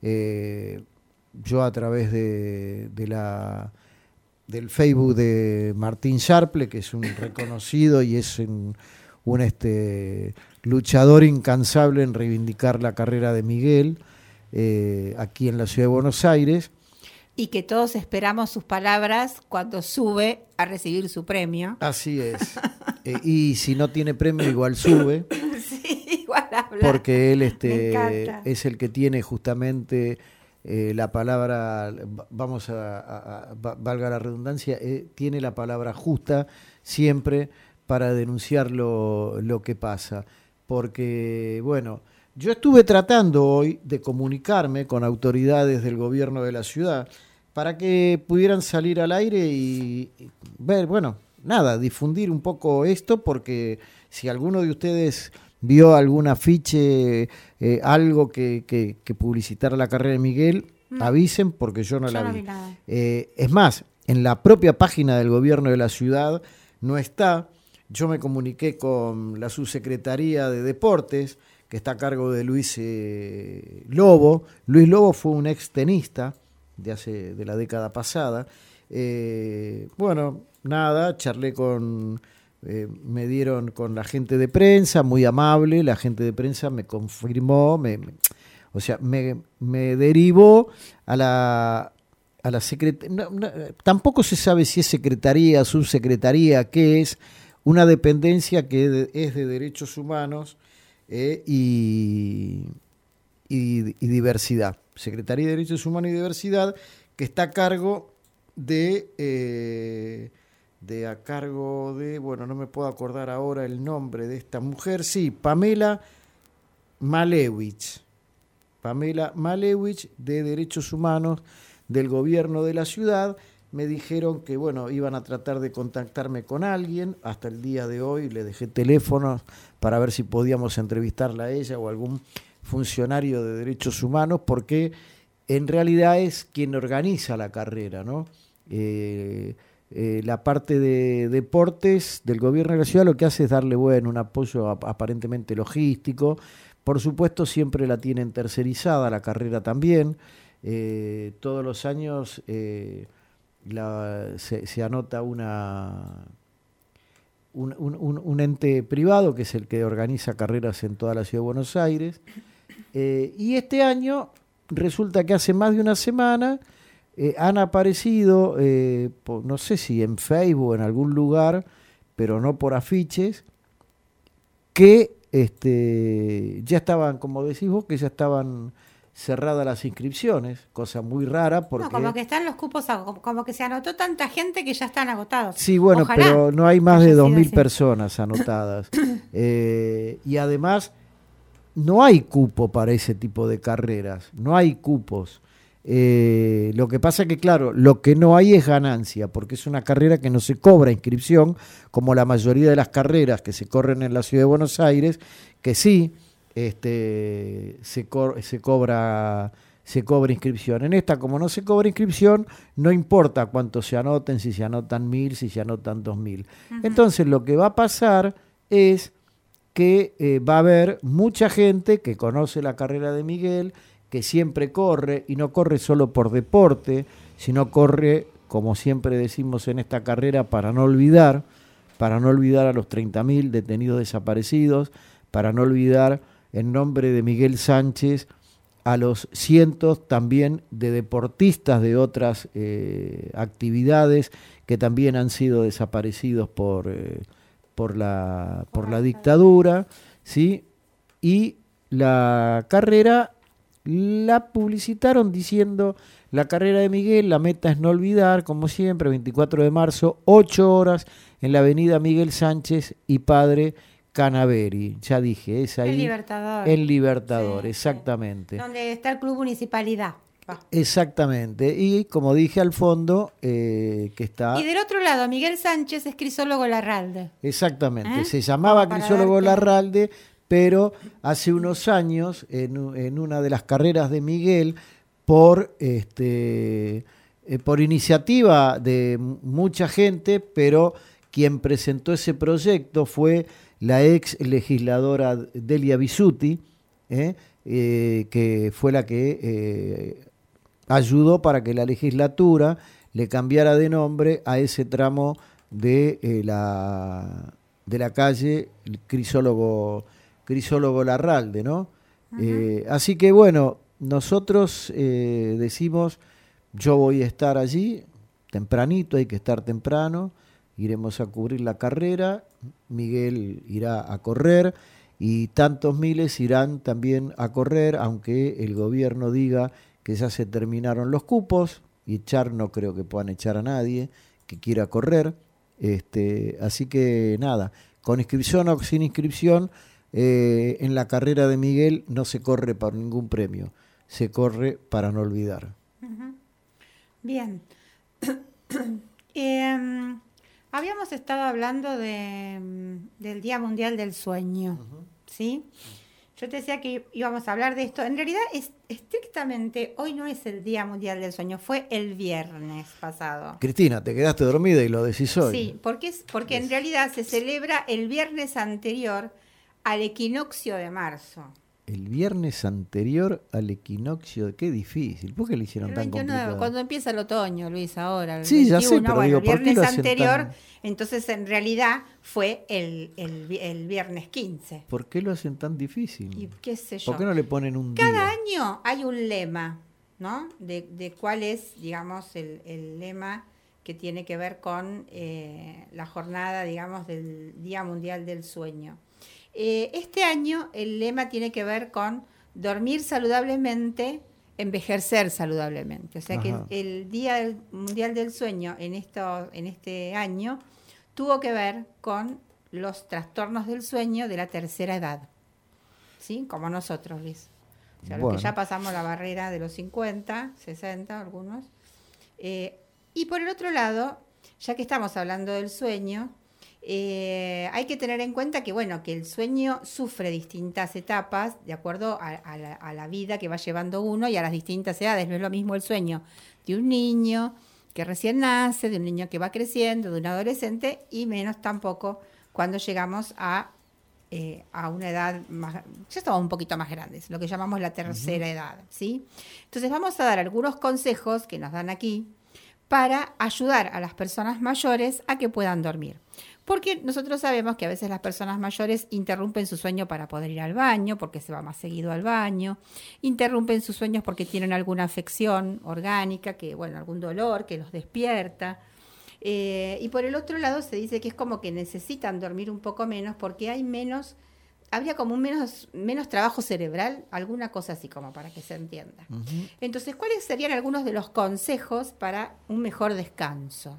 Eh, yo a través de, de la del Facebook de Martín Sharple, que es un reconocido y es un, un este, luchador incansable en reivindicar la carrera de Miguel, eh, aquí en la ciudad de Buenos Aires. Y que todos esperamos sus palabras cuando sube a recibir su premio. Así es. Eh, y si no tiene premio, igual sube. Sí, igual habla. Porque él Me este, encanta. es el que tiene justamente eh, la palabra, vamos a, a- a- va- valga la redundancia, eh, tiene la palabra justa siempre para denunciar lo, lo que pasa. Porque, bueno, yo estuve tratando hoy de comunicarme con autoridades del gobierno de la ciudad para que pudieran salir al aire y, y ver, bueno, nada, difundir un poco esto, porque si alguno de ustedes vio algún afiche, eh, algo que, que, que publicitara la carrera de Miguel, No. avisen, porque yo no Yo la no vi. vi nada. Eh, es más, en la propia página del gobierno de la ciudad no está. Yo me comuniqué con la subsecretaría de Deportes, que está a cargo de Luis eh, Lobo. Luis Lobo fue un ex tenista de hace de la década pasada. Eh, bueno, nada, charlé con, eh, me dieron con la gente de prensa, muy amable, la gente de prensa me confirmó, me, me- o sea, me, me derivó a la a la secretaría, no, no, tampoco se sabe si es secretaría, subsecretaría, qué es, una dependencia que de- es de derechos humanos eh, y, y, y diversidad. Secretaría de Derechos Humanos y Diversidad, que está a cargo de, eh, de a cargo de, bueno, no me puedo acordar ahora el nombre de esta mujer, sí, Pamela Malewicz. Pamela Malewicz, de Derechos Humanos del gobierno de la ciudad. Me dijeron que, bueno, iban a tratar de contactarme con alguien. Hasta el día de hoy le dejé teléfonos para ver si podíamos entrevistarla a ella o algún funcionario de derechos humanos, porque en realidad es quien organiza la carrera, ¿no? Eh, eh, la parte de deportes del gobierno de la ciudad lo que hace es darle, bueno, un apoyo ap- aparentemente logístico. Por supuesto, siempre la tienen tercerizada, la carrera también. Eh, todos los años eh, la- se, se anota una un, un- un- un ente privado que es el que organiza carreras en toda la ciudad de Buenos Aires. Eh, y este año resulta que hace más de una semana eh, han aparecido, eh, por- no sé si en Facebook o en algún lugar, pero no por afiches, que este, ya estaban, como decís vos, que ya estaban cerradas las inscripciones, cosa muy rara porque... No, como que están los cupos, ag- como, como que se anotó tanta gente que ya están agotados. Sí, bueno, Ojalá pero no hay más haya de dos sido mil así. personas anotadas. Eh, y además, no hay cupo para ese tipo de carreras, no hay cupos. Eh, lo que pasa que, claro, lo que no hay es ganancia, porque es una carrera que no se cobra inscripción, como la mayoría de las carreras que se corren en la ciudad de Buenos Aires, que sí este, se, co- se cobra se cobra inscripción. En esta, como no se cobra inscripción, no importa cuánto se anoten, si se anotan mil, si se anotan dos mil. Ujú. Entonces, lo que va a pasar es que eh, va a haber mucha gente que conoce la carrera de Miguel, que siempre corre, y no corre solo por deporte, sino corre, como siempre decimos en esta carrera, para no olvidar, para no olvidar a los treinta mil detenidos desaparecidos, para no olvidar, en nombre de Miguel Sánchez, a los cientos también de deportistas de otras eh, actividades que también han sido desaparecidos por, eh, por, la, por la dictadura, ¿sí? Y la carrera la publicitaron diciendo: la carrera de Miguel, la meta es no olvidar, como siempre, veinticuatro de marzo, ocho horas, en la avenida Miguel Sánchez y Padre Canaveri. Ya dije, es ahí. El Libertador. El Libertador, Sí, exactamente. Donde está el Club Municipalidad. Va. Exactamente. Y como dije al fondo, eh, que está... Y del otro lado, Miguel Sánchez es Crisólogo Larralde. Exactamente, ¿Eh? se llamaba Para Crisólogo darte- Larralde, pero hace unos años, en, u- en una de las carreras de Miguel, por, este, eh, por iniciativa de mucha gente, pero quien presentó ese proyecto fue la ex legisladora Delia Bisutti, ¿eh? Eh, que fue la que eh, ayudó para que la legislatura le cambiara de nombre a ese tramo de, eh, la, de la calle Crisólogo, Crisólogo Larralde, ¿no? Uh-huh. Eh, así que bueno, nosotros eh, decimos, yo voy a estar allí tempranito, hay que estar temprano, iremos a cubrir la carrera, Miguel irá a correr y tantos miles irán también a correr, aunque el gobierno diga que ya se terminaron los cupos, y echar no creo que puedan echar a nadie que quiera correr. Este, así que nada, con inscripción o sin inscripción, eh, en la carrera de Miguel no se corre por ningún premio, se corre para no olvidar. Uh-huh. Bien. eh, habíamos estado hablando de, del Día Mundial del Sueño, uh-huh. ¿sí? Yo te decía que íbamos a hablar de esto. En realidad, es, estrictamente, hoy no es el Día Mundial del Sueño, fue el viernes pasado. Cristina, te quedaste dormida y lo decís hoy. Sí, porque, es, porque en realidad se celebra el viernes anterior al equinoccio de marzo. El viernes anterior al equinoccio, qué difícil. ¿Por qué lo hicieron el tan veintiuno, complicado? Cuando empieza el otoño, Luis, ahora. El sí, veintiuno, ya sé, pero bueno, digo, el ¿por qué viernes lo hacen anterior, tan... entonces en realidad fue el, el, el viernes quince. ¿Por qué lo hacen tan difícil? Y qué sé yo. ¿Por qué no le ponen un Cada día? año hay un lema, ¿no? De, de cuál es, digamos, el, el lema que tiene que ver con eh, la jornada, digamos, del Día Mundial del Sueño. Eh, este año el lema tiene que ver con dormir saludablemente, envejecer saludablemente. O sea, Ajá. que el, el Día Mundial del Sueño en, esto, en este año tuvo que ver con los trastornos del sueño de la tercera edad. ¿Sí? Como nosotros, Luis. O sea, bueno. los que ya pasamos la barrera de los cincuenta, sesenta, algunos. Eh, y por el otro lado, ya que estamos hablando del sueño, Eh, hay que tener en cuenta que, bueno, que el sueño sufre distintas etapas de acuerdo a, a, la, a la vida que va llevando uno y a las distintas edades. No es lo mismo el sueño de un niño que recién nace, de un niño que va creciendo, de un adolescente, y menos tampoco cuando llegamos a, eh, a una edad más, ya estamos un poquito más grandes, lo que llamamos la tercera uh-huh. edad, ¿sí? Entonces vamos a dar algunos consejos que nos dan aquí para ayudar a las personas mayores a que puedan dormir. Porque nosotros sabemos que a veces las personas mayores interrumpen su sueño para poder ir al baño, porque se va más seguido al baño, interrumpen sus sueños porque tienen alguna afección orgánica, que bueno, algún dolor que los despierta. Eh, y por el otro lado se dice que es como que necesitan dormir un poco menos porque hay menos, habría como un menos, menos trabajo cerebral, alguna cosa así como para que se entienda. Uh-huh. Entonces, ¿cuáles serían algunos de los consejos para un mejor descanso?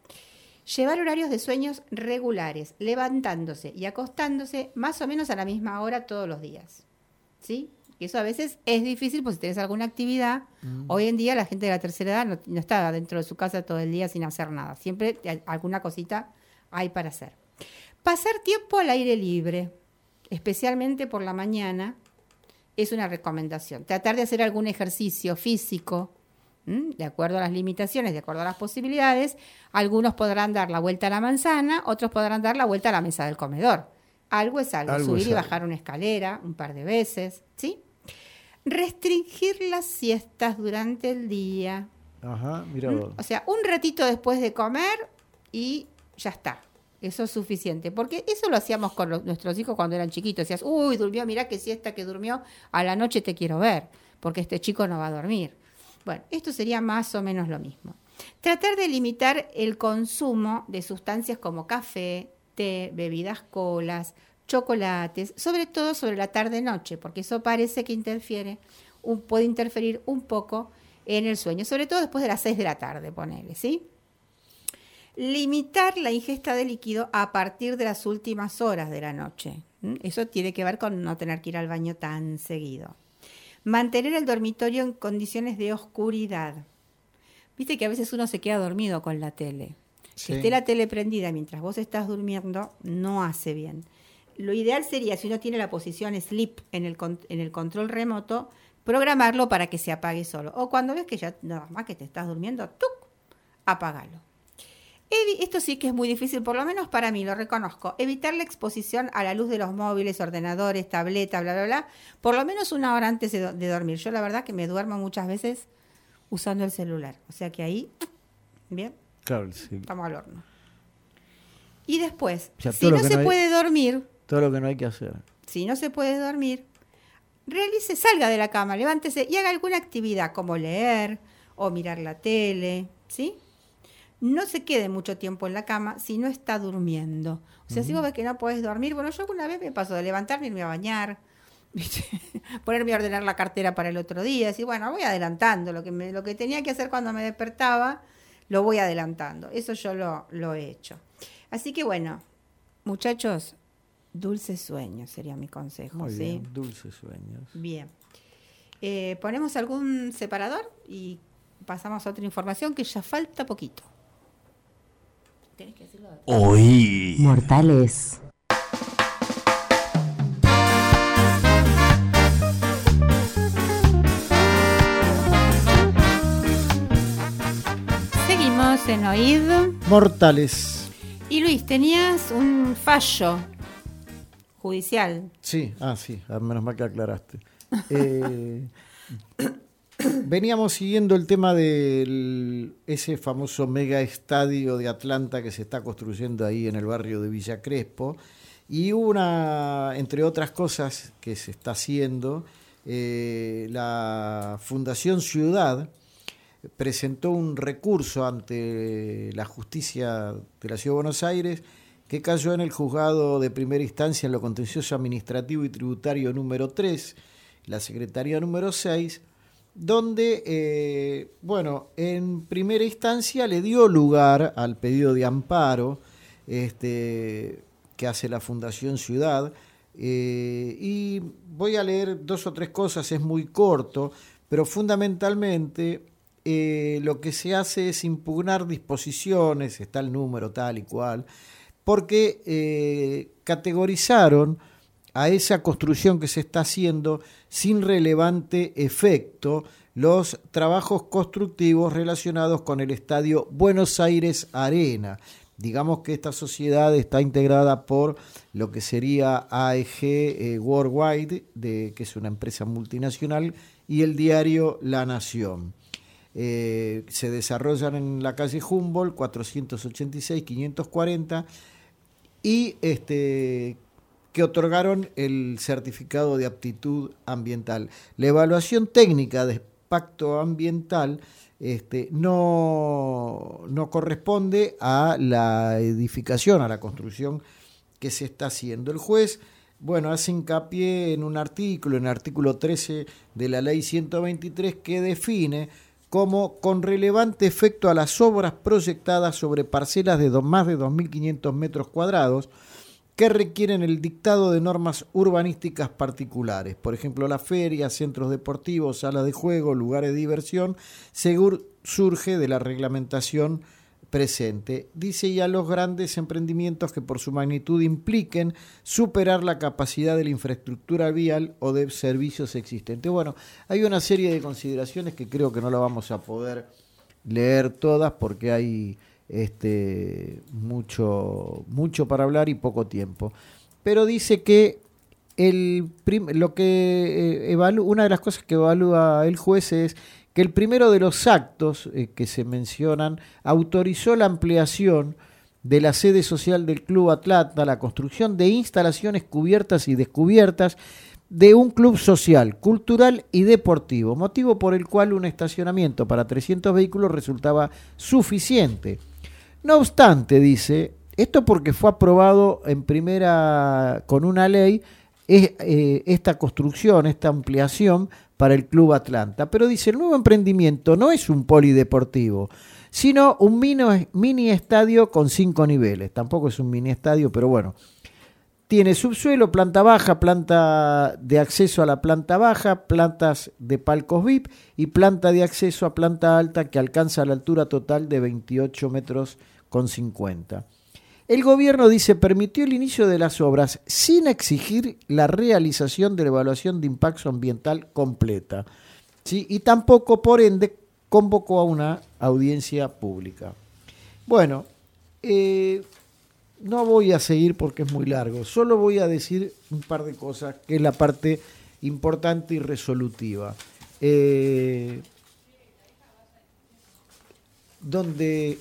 Llevar horarios de sueños regulares, levantándose y acostándose más o menos a la misma hora todos los días. ¿Sí? Que eso a veces es difícil, pues si tenés alguna actividad. Mm. Hoy en día la gente de la tercera edad no, no está dentro de su casa todo el día sin hacer nada. Siempre alguna cosita hay para hacer. Pasar tiempo al aire libre, especialmente por la mañana, es una recomendación. Tratar de hacer algún ejercicio físico, de acuerdo a las limitaciones, de acuerdo a las posibilidades. Algunos podrán dar la vuelta a la manzana, otros podrán dar la vuelta a la mesa del comedor. Algo es algo, algo subir es y algo. Bajar una escalera un par de veces, ¿sí? Restringir las siestas durante el día. Ajá, mira vos. O sea, un ratito después de comer y ya está. Eso es suficiente, porque eso lo hacíamos con los, nuestros hijos cuando eran chiquitos. Decías, uy, durmió, mirá qué siesta que durmió, a la noche te quiero ver, porque este chico no va a dormir. Bueno, esto sería más o menos lo mismo. Tratar de limitar el consumo de sustancias como café, té, bebidas colas, chocolates, sobre todo sobre la tarde-noche, porque eso parece que interfiere, un, puede interferir un poco en el sueño, sobre todo después de las seis de la tarde, ponele, ¿sí? Limitar la ingesta de líquido a partir de las últimas horas de la noche. ¿Mm? Eso tiene que ver con no tener que ir al baño tan seguido. Mantener el dormitorio en condiciones de oscuridad. Viste que a veces uno se queda dormido con la tele. Sí. Que esté la tele prendida mientras vos estás durmiendo no hace bien. Lo ideal sería, si uno tiene la posición sleep en el, en el control remoto, programarlo para que se apague solo. O cuando ves que ya nada más que te estás durmiendo, ¡tuc!, apágalo. Evi- Esto sí que es muy difícil, por lo menos para mí, lo reconozco. Evitar la exposición a la luz de los móviles, ordenadores, tableta, bla, bla, bla, por lo menos una hora antes de, do- de dormir. Yo la verdad que me duermo muchas veces usando el celular. O sea que ahí, bien, Claro, sí. estamos al horno. Y después, O sea, si todo lo no que se no hay- puede dormir, Todo lo que no hay que hacer. si no se puede dormir, realice, salga de la cama, levántese y haga alguna actividad como leer o mirar la tele, ¿sí? No se quede mucho tiempo en la cama si no está durmiendo. O sea, si vos ves que no podés dormir, bueno, yo alguna vez me pasó de levantarme, irme a bañar, ¿viste? Ponerme a ordenar la cartera para el otro día, decir, bueno, voy adelantando, lo que, me, lo que tenía que hacer cuando me despertaba, lo voy adelantando. Eso yo lo, lo he hecho. Así que bueno, muchachos, dulces sueños sería mi consejo. Muy ¿sí? bien, dulces sueños. Bien. Eh, ponemos algún separador y pasamos a otra información que ya falta poquito. ¿Tenés que decirlo? Oí. Mortales. Seguimos en Oíd. Mortales. Y Luis, tenías un fallo judicial. Sí, ah, sí, ah, menos mal que aclaraste. Eh, veníamos siguiendo el tema de ese famoso mega estadio de Atlanta que se está construyendo ahí en el barrio de Villa Crespo. Y una, entre otras cosas que se está haciendo, eh, la Fundación Ciudad presentó un recurso ante la justicia de la Ciudad de Buenos Aires que cayó en el juzgado de primera instancia en lo contencioso administrativo y tributario número tres, la Secretaría número seis, donde, eh, bueno, en primera instancia le dio lugar al pedido de amparo este, que hace la Fundación Ciudad, eh, y voy a leer dos o tres cosas, es muy corto, pero fundamentalmente eh, lo que se hace es impugnar disposiciones, está el número tal y cual, porque eh, categorizaron a esa construcción que se está haciendo sin relevante efecto los trabajos constructivos relacionados con el estadio Buenos Aires Arena. Digamos que esta sociedad está integrada por lo que sería A E G eh, Worldwide, de, que es una empresa multinacional, y el diario La Nación. Eh, se desarrollan en la calle Humboldt, cuatrocientos ochenta y seis, quinientos cuarenta, y este, que otorgaron el certificado de aptitud ambiental. La evaluación técnica de impacto ambiental este, no, no corresponde a la edificación, a la construcción que se está haciendo. El juez, bueno, hace hincapié en un artículo, en el artículo trece de la ley ciento veintitrés, que define como con relevante efecto a las obras proyectadas sobre parcelas de dos, más de dos mil quinientos metros cuadrados que requieren el dictado de normas urbanísticas particulares. Por ejemplo, las ferias, centros deportivos, salas de juego, lugares de diversión, según surge de la reglamentación presente. Dice ya los grandes emprendimientos que por su magnitud impliquen superar la capacidad de la infraestructura vial o de servicios existentes. Bueno, hay una serie de consideraciones que creo que no la vamos a poder leer todas porque hay este, mucho, mucho para hablar y poco tiempo. Pero dice que el prim- lo que eh, evalú- una de las cosas que evalúa el juez es que el primero de los actos eh, que se mencionan autorizó la ampliación de la sede social del Club Atlanta, la construcción de instalaciones cubiertas y descubiertas de un club social, cultural y deportivo, motivo por el cual un estacionamiento para trescientos vehículos resultaba suficiente. No obstante, dice, esto porque fue aprobado en primera con una ley es, eh, esta construcción, esta ampliación para el Club Atlanta. Pero dice, el nuevo emprendimiento no es un polideportivo, sino un mini, mini estadio con cinco niveles. Tampoco es un mini estadio, pero bueno. Tiene subsuelo, planta baja, planta de acceso a la planta baja, plantas de palcos V I P y planta de acceso a planta alta que alcanza la altura total de veintiocho metros con cincuenta. El gobierno, dice, permitió el inicio de las obras sin exigir la realización de la evaluación de impacto ambiental completa, ¿sí? Y tampoco, por ende, convocó a una audiencia pública. Bueno, eh, no voy a seguir porque es muy largo, solo voy a decir un par de cosas, que es la parte importante y resolutiva. Eh, donde...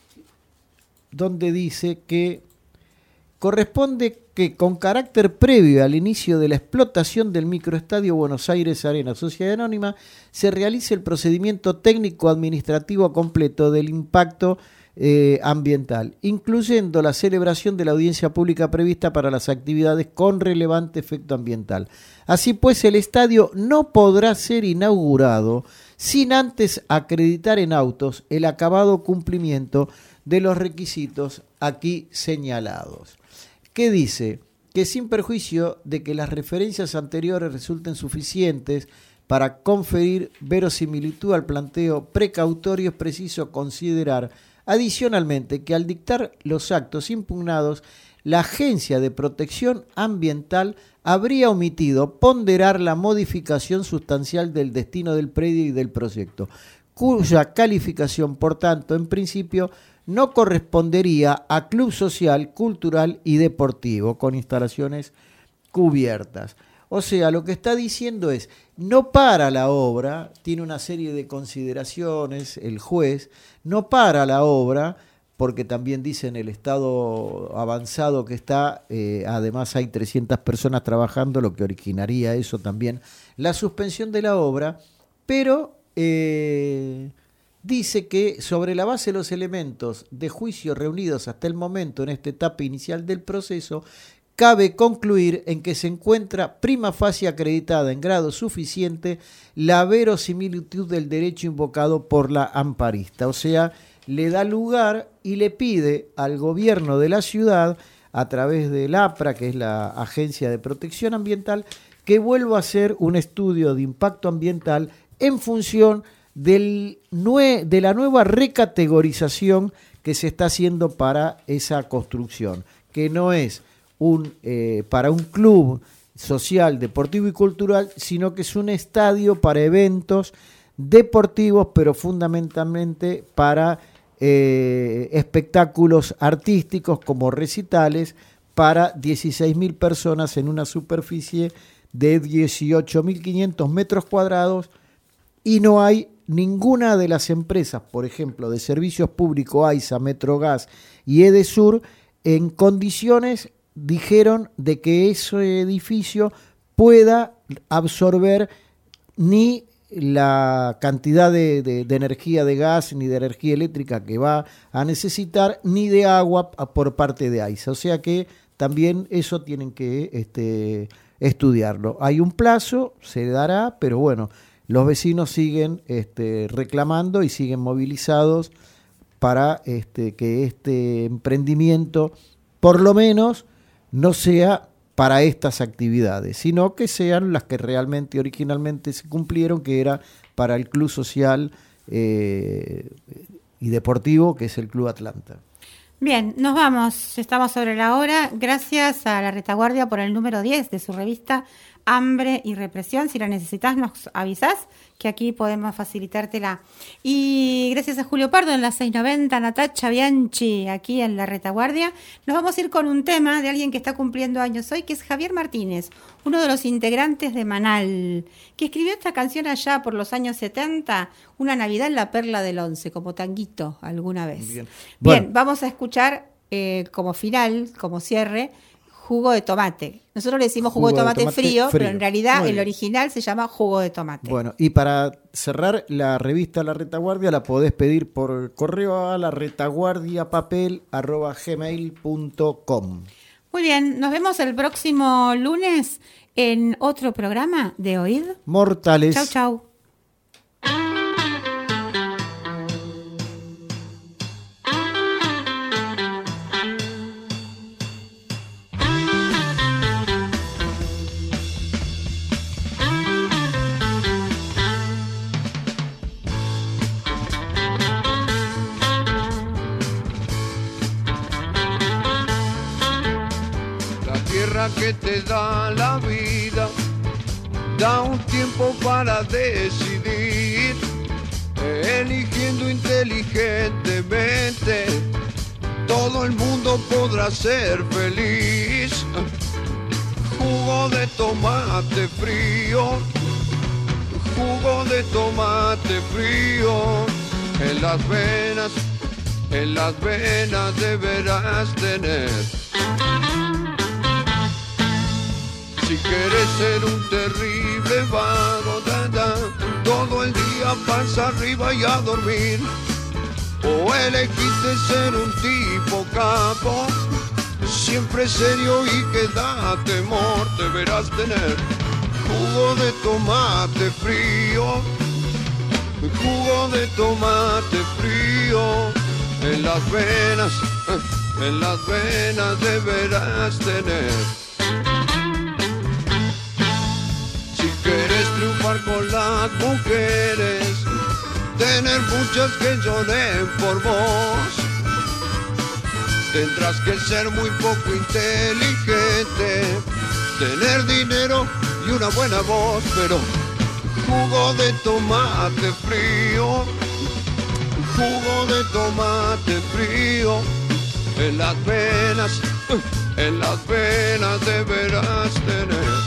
donde dice que corresponde que con carácter previo al inicio de la explotación del microestadio Buenos Aires Arena Sociedad Anónima se realice el procedimiento técnico administrativo completo del impacto eh, ambiental, incluyendo la celebración de la audiencia pública prevista para las actividades con relevante efecto ambiental. Así pues, el estadio no podrá ser inaugurado sin antes acreditar en autos el acabado cumplimiento de los requisitos aquí señalados. ¿Qué dice? Que sin perjuicio de que las referencias anteriores resulten suficientes para conferir verosimilitud al planteo precautorio, es preciso considerar adicionalmente que al dictar los actos impugnados, la Agencia de Protección Ambiental habría omitido ponderar la modificación sustancial del destino del predio y del proyecto, cuya calificación, por tanto, en principio, no correspondería a club social, cultural y deportivo con instalaciones cubiertas. O sea, lo que está diciendo es, no para la obra, tiene una serie de consideraciones, el juez, no para la obra, porque también dice en el estado avanzado que está, eh, además hay trescientas personas trabajando, lo que originaría eso también, la suspensión de la obra, pero... Eh, dice que sobre la base de los elementos de juicio reunidos hasta el momento en esta etapa inicial del proceso, cabe concluir en que se encuentra prima facie acreditada en grado suficiente la verosimilitud del derecho invocado por la amparista. O sea, le da lugar y le pide al gobierno de la ciudad, a través del APRA, que es la Agencia de Protección Ambiental, que vuelva a hacer un estudio de impacto ambiental en función Del nue- de la nueva recategorización que se está haciendo para esa construcción, que no es un eh, para un club social, deportivo y cultural, sino que es un estadio para eventos deportivos, pero fundamentalmente para eh, espectáculos artísticos como recitales para dieciséis mil personas en una superficie de dieciocho mil quinientos metros cuadrados, y no hay ninguna de las empresas, por ejemplo, de servicios públicos, AISA, Metrogas y Edesur, en condiciones, dijeron, de que ese edificio pueda absorber ni la cantidad de, de, de energía de gas, ni de energía eléctrica que va a necesitar, ni de agua por parte de AISA. O sea que también eso tienen que este, estudiarlo. Hay un plazo, se dará, pero bueno, los vecinos siguen este, reclamando y siguen movilizados para este, que este emprendimiento, por lo menos, no sea para estas actividades, sino que sean las que realmente originalmente se cumplieron, que era para el club social eh, y deportivo, que es el Club Atlanta. Bien, nos vamos, estamos sobre la hora. Gracias a La Retaguardia por el número diez de su revista Hambre y Represión. Si la necesitas, nos avisás, que aquí podemos facilitártela. Y gracias a Julio Pardo en la seiscientos noventa, Natacha Bianchi aquí en La Retaguardia. Nos vamos a ir con un tema de alguien que está cumpliendo años hoy, que es Javier Martínez, uno de los integrantes de Manal, que escribió esta canción allá por los años setenta, Una Navidad en la Perla del Once, como tanguito alguna vez. Bien, Bien bueno. Vamos a escuchar eh, como final, como cierre, Jugo de Tomate. Nosotros le decimos jugo, jugo de, tomate de tomate frío, frío, pero en realidad el original se llama Jugo de Tomate. Bueno, y para cerrar, la revista La Retaguardia la podés pedir por correo a la retaguardiapapel arroba gmail punto com. Muy bien, nos vemos el próximo lunes en otro programa de Oíd Mortales. Chau, chau. vida que te da la vida. Da un tiempo para decidir, eligiendo inteligentemente. Todo el mundo podrá ser feliz. Jugo de tomate frío, jugo de tomate frío. En las venas, en las venas deberás tener. Si quieres ser un terrible vago, da, da, todo el día pasa arriba y a dormir. O elegiste ser un tipo capo, siempre serio y que da temor, deberás tener. Jugo de tomate frío, jugo de tomate frío. En las venas, en las venas deberás tener. Si quieres triunfar con las mujeres, tener muchas que lloren por vos, tendrás que ser muy poco inteligente, tener dinero y una buena voz, pero jugo de tomate frío, jugo de tomate frío, en las venas, en las venas deberás tener.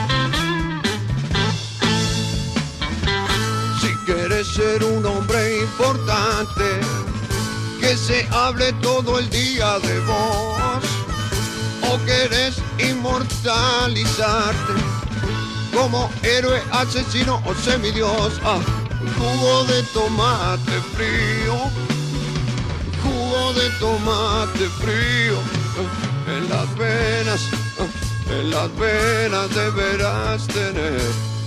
Si quieres ser un hombre importante, que se hable todo el día de vos, o querés inmortalizarte como héroe, asesino o semidios. Ah, jugo de tomate frío, jugo de tomate frío, en las venas, en las venas deberás tener.